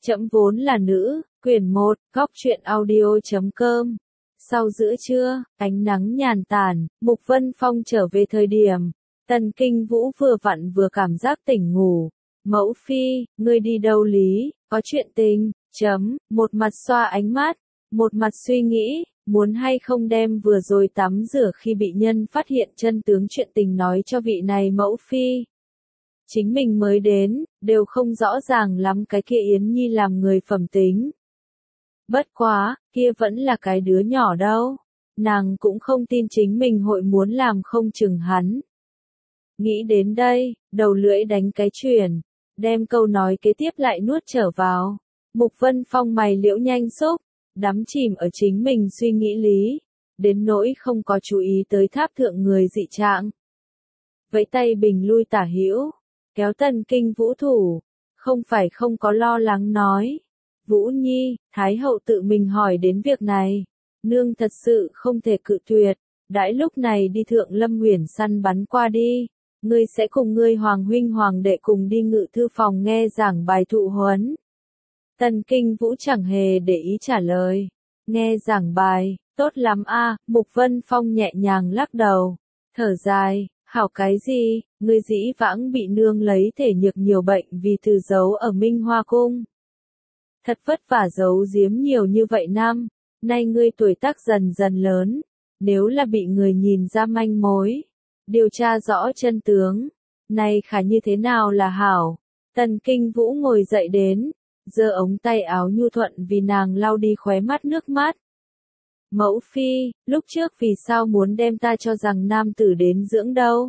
Trẫm vốn là nữ, quyển 1, góc truyện audio.com. Sau giữa trưa, ánh nắng nhàn tản, Mục Vân Phong trở về thời điểm, Tần Kinh Vũ vừa vặn vừa cảm giác tỉnh ngủ. Mẫu phi, ngươi đi đâu lý, có chuyện tình, một mặt xoa ánh mắt, một mặt suy nghĩ, muốn hay không đem vừa rồi tắm rửa khi bị nhân phát hiện chân tướng chuyện tình nói cho vị này mẫu phi. Chính mình mới đến, đều không rõ ràng lắm cái kia Yến Nhi làm người phẩm tính. Bất quá, kia vẫn là cái đứa nhỏ đâu. Nàng cũng không tin chính mình hội muốn làm không chừng hắn. Nghĩ đến đây, đầu lưỡi đánh cái chuyển, đem câu nói kế tiếp lại nuốt trở vào. Mục Vân Phong mày liễu nhanh xúc, đắm chìm ở chính mình suy nghĩ lý, đến nỗi không có chú ý tới tháp thượng người dị trạng. Vẫy tay bình lui tả hữu, kéo Tần Kinh Vũ thủ, không phải không có lo lắng nói. Vũ Nhi, Thái hậu tự mình hỏi đến việc này, nương thật sự không thể cự tuyệt, đãi lúc này đi Thượng Lâm Uyển săn bắn qua đi, ngươi sẽ cùng ngươi hoàng huynh hoàng đệ cùng đi ngự thư phòng nghe giảng bài thụ huấn. Tần Kinh Vũ chẳng hề để ý trả lời, nghe giảng bài, tốt lắm a. Mục Vân Phong nhẹ nhàng lắc đầu, thở dài, hảo cái gì, ngươi dĩ vãng bị nương lấy thể nhược nhiều bệnh vì từ giấu ở Minh Hoa Cung. Thật vất vả giấu giếm nhiều như vậy năm, nay ngươi tuổi tác dần dần lớn, nếu là bị người nhìn ra manh mối, điều tra rõ chân tướng, nay khả như thế nào là hảo. Tần Kinh Vũ ngồi dậy đến, giơ ống tay áo nhu thuận vì nàng lau đi khóe mắt nước mắt. Mẫu phi, lúc trước vì sao muốn đem ta cho rằng nam tử đến dưỡng đâu?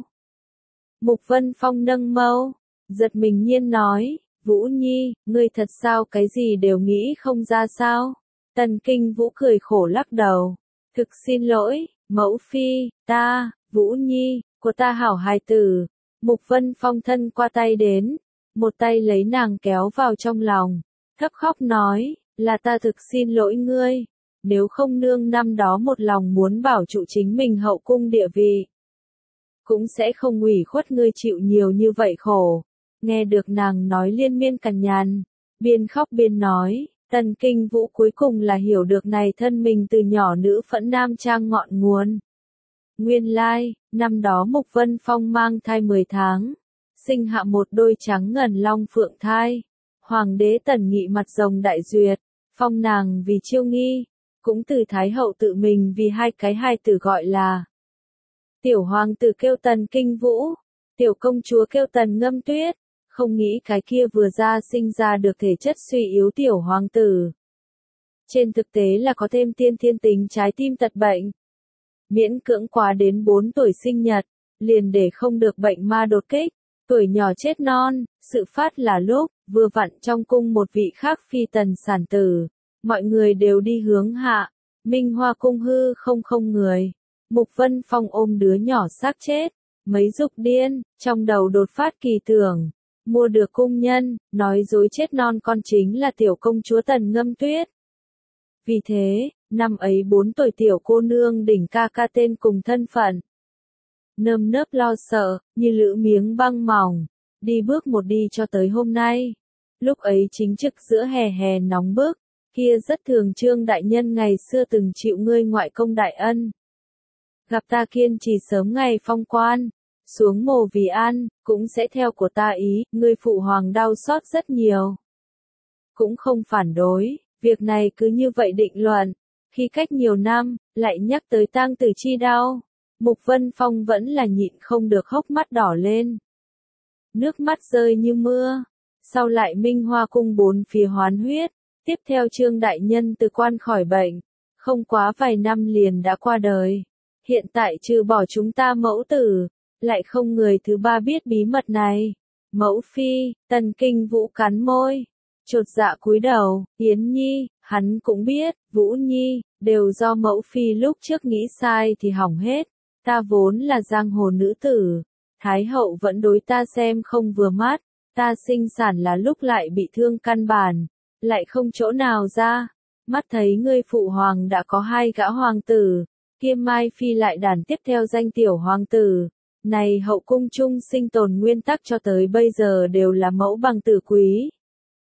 Mục Vân Phong nâng mâu, giật mình nhiên nói, Vũ Nhi, ngươi thật sao cái gì đều nghĩ không ra sao? Tần Kinh Vũ cười khổ lắc đầu, thực xin lỗi, mẫu phi, Vũ Nhi, của ta hảo hài tử. Mục Vân Phong thân qua tay đến, một tay lấy nàng kéo vào trong lòng, thấp khóc nói, là ta thực xin lỗi ngươi, nếu không nương năm đó một lòng muốn bảo trụ chính mình hậu cung địa vị, cũng sẽ không ủy khuất ngươi chịu nhiều như vậy khổ. Nghe được nàng nói liên miên cằn nhằn, biên khóc biên nói, Tần Kinh Vũ cuối cùng là hiểu được này thân mình từ nhỏ nữ phẫn nam trang ngọn nguồn. Nguyên lai, năm đó Mục Vân Phong mang thai 10 tháng, sinh hạ một đôi trắng ngần long phượng thai. Hoàng đế Tần Nghị mặt rồng đại duyệt, phong nàng vì Chiêu Nghi, cũng từ Thái hậu tự mình vì hai cái hài tử gọi là. Tiểu hoàng tử kêu Tần Kinh Vũ, tiểu công chúa kêu Tần Ngâm Tuyết, không nghĩ cái kia vừa ra sinh ra được thể chất suy yếu tiểu hoàng tử. Trên thực tế là có thêm tiên thiên tính trái tim tật bệnh. Miễn cưỡng quá đến 4 tuổi sinh nhật, liền để không được bệnh ma đột kích, tuổi nhỏ chết non, sự phát là lúc, vừa vặn trong cung một vị khác phi tần sản tử, mọi người đều đi hướng hạ, Minh Hoa Cung hư không người. Mục Vân Phong ôm đứa nhỏ xác chết, mấy dục điên, trong đầu đột phát kỳ tưởng, mua được cung nhân, nói dối chết non con chính là tiểu công chúa Tần Ngâm Tuyết. Vì thế, năm ấy 4 tuổi tiểu cô nương đỉnh ca ca tên cùng thân phận. Nơm nớp lo sợ, như lữ miếng băng mỏng, đi bước một đi cho tới hôm nay. Lúc ấy chính trực giữa hè nóng bức, kia rất thường Trương đại nhân ngày xưa từng chịu ngươi ngoại công đại ân. Gặp ta kiên trì sớm ngày phong quan, xuống mồ vì an, cũng sẽ theo của ta ý, ngươi phụ hoàng đau xót rất nhiều. Cũng không phản đối, việc này cứ như vậy định luận, khi cách nhiều năm, lại nhắc tới tang tử chi đau, Mục Vân Phong vẫn là nhịn không được hốc mắt đỏ lên. Nước mắt rơi như mưa, sau lại Minh Hoa Cung 4 phía hoán huyết, tiếp theo Trương đại nhân từ quan khỏi bệnh, không quá vài năm liền đã qua đời. Hiện tại trừ bỏ chúng ta mẫu tử, lại không người thứ ba biết bí mật này. Mẫu phi, Tần Kinh Vũ cắn môi, chột dạ cúi đầu, Yến Nhi, hắn cũng biết, Vũ Nhi, đều do mẫu phi lúc trước nghĩ sai thì hỏng hết. Ta vốn là giang hồ nữ tử, Thái hậu vẫn đối ta xem không vừa mắt, ta sinh sản là lúc lại bị thương căn bản, lại không chỗ nào ra. Mắt thấy ngươi phụ hoàng đã có 2 gã hoàng tử, Kiêm Mai Phi lại đàn tiếp theo danh tiểu hoàng tử. Này hậu cung chung sinh tồn nguyên tắc cho tới bây giờ đều là mẫu bằng tử quý.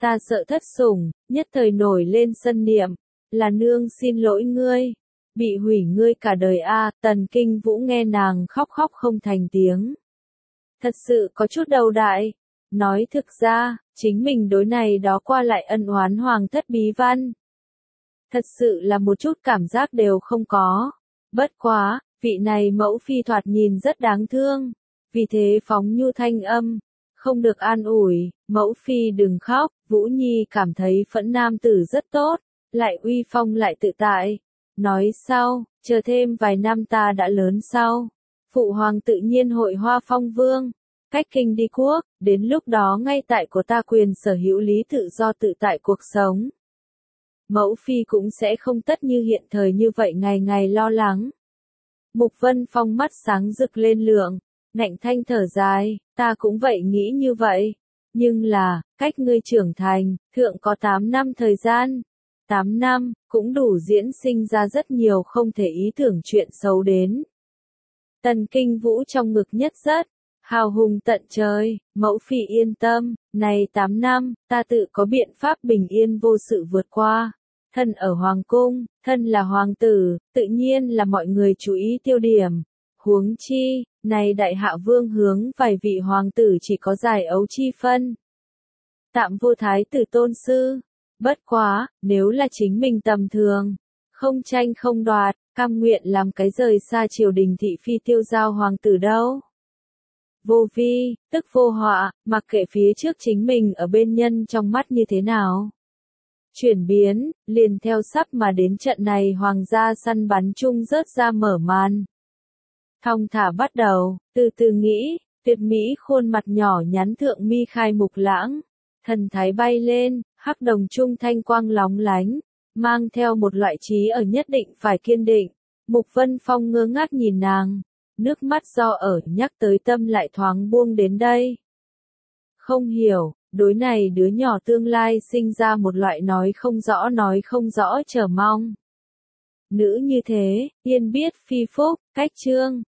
Ta sợ thất sủng, nhất thời nổi lên sân niệm, là nương xin lỗi ngươi, bị hủy ngươi cả đời a. Tần Kinh Vũ nghe nàng khóc khóc không thành tiếng. Thật sự có chút đầu đại, nói thực ra, chính mình đối này đó qua lại ân oán hoàng thất bí văn. Thật sự là một chút cảm giác đều không có. Bất quá, vị này mẫu phi thoạt nhìn rất đáng thương, vì thế phóng nhu thanh âm, không được an ủi, mẫu phi đừng khóc, Vũ Nhi cảm thấy Phẫn nam tử rất tốt, lại uy phong lại tự tại. Nói sau, chờ thêm vài năm ta đã lớn sau, phụ hoàng tự nhiên hội hoa phong vương, cách kinh đi quốc, đến lúc đó ngay tại của ta quyền sở hữu lý tự do tự tại cuộc sống. Mẫu phi cũng sẽ không tất như hiện thời như vậy ngày ngày lo lắng. Mục Vân Phong mắt sáng rực lên lượng, ngạnh thanh thở dài, ta cũng vậy nghĩ như vậy. Nhưng là, cách ngươi trưởng thành, thượng có 8 năm thời gian. 8 năm, cũng đủ diễn sinh ra rất nhiều không thể ý tưởng chuyện xấu đến. Tần Kinh Vũ trong ngực nhất rất, hào hùng tận trời, mẫu phi yên tâm, này 8 năm, ta tự có biện pháp bình yên vô sự vượt qua. Thân ở hoàng cung, thân là hoàng tử, tự nhiên là mọi người chú ý tiêu điểm. Huống chi, này đại hạ vương hướng vài vị hoàng tử chỉ có giải ấu chi phân. Tạm vô thái tử tôn sư. Bất quá, nếu là chính mình tầm thường, không tranh không đoạt, cam nguyện làm cái rời xa triều đình thị phi tiêu giao hoàng tử đâu. Vô vi, tức vô họa, mặc kệ phía trước chính mình ở bên nhân trong mắt như thế nào. Chuyển biến, liền theo sắp mà đến trận này hoàng gia săn bắn chung rớt ra mở màn. Thong thả bắt đầu, từ từ nghĩ, tuyệt mỹ khuôn mặt nhỏ nhắn thượng mi khai mục lãng, thần thái bay lên, hắc đồng trung thanh quang lóng lánh, mang theo một loại trí ở nhất định phải kiên định. Mục Vân Phong ngơ ngác nhìn nàng, nước mắt do ở nhắc tới tâm lại thoáng buông đến đây. Không hiểu, đối này đứa nhỏ tương lai sinh ra một loại nói không rõ chờ mong. Nữ như thế, yên biết phi phúc, cách chương.